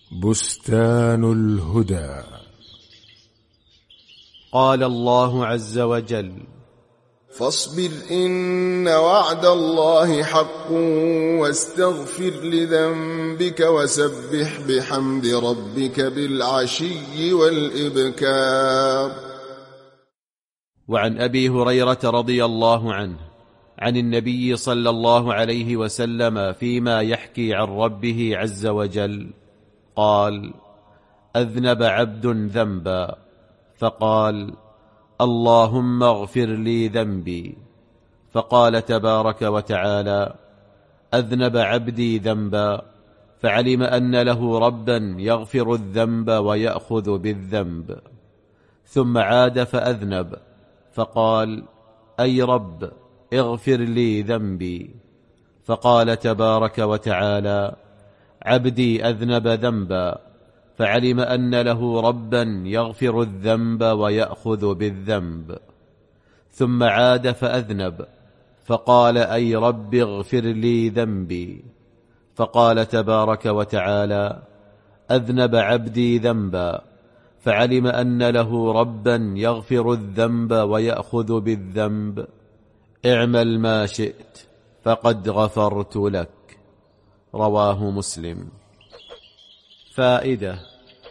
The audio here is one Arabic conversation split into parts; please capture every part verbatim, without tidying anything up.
بستان الهدى. قال الله عز وجل: فاصبر إن وعد الله حق واستغفر لذنبك وسبح بحمد ربك بالعشي والإبكار. وعن أبي هريرة رضي الله عنه عن النبي صلى الله عليه وسلم فيما يحكي عن ربه عز وجل قال: أذنب عبد ذنبا فقال: اللهم اغفر لي ذنبي، فقال تبارك وتعالى: أذنب عبدي ذنبا، فعلم أن له ربا يغفر الذنب ويأخذ بالذنب، ثم عاد فأذنب فقال: أي رب اغفر لي ذنبي، فقال تبارك وتعالى: عبدي أذنب ذنبا، فعلم أن له ربا يغفر الذنب ويأخذ بالذنب، ثم عاد فأذنب فقال: أي رب اغفر لي ذنبي، فقال تبارك وتعالى: أذنب عبدي ذنبا، فعلم أن له ربا يغفر الذنب ويأخذ بالذنب، اعمل ما شئت فقد غفرت لك. رواه مسلم. فائدة: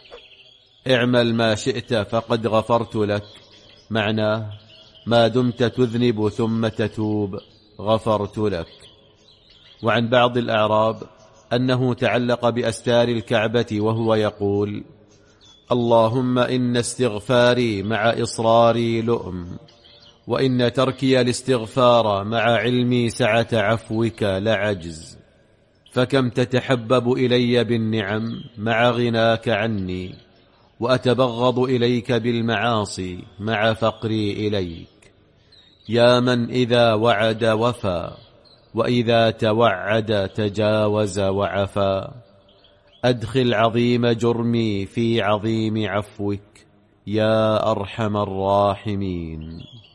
اعمل ما شئت فقد غفرت لك معناه ما دمت تذنب ثم تتوب غفرت لك. وعن بعض الأعراب أنه تعلق بأستار الكعبة وهو يقول: اللهم إن استغفاري مع إصراري لؤم، وإن تركي الاستغفار مع علمي سعة عفوك لعجز، فكم تتحبب إلي بالنعم مع غناك عني، وأتبغض إليك بالمعاصي مع فقري إليك. يا من إذا وعد وفى، وإذا توعد تجاوز وعفى، أدخل عظيم جرمي في عظيم عفوك يا أرحم الراحمين.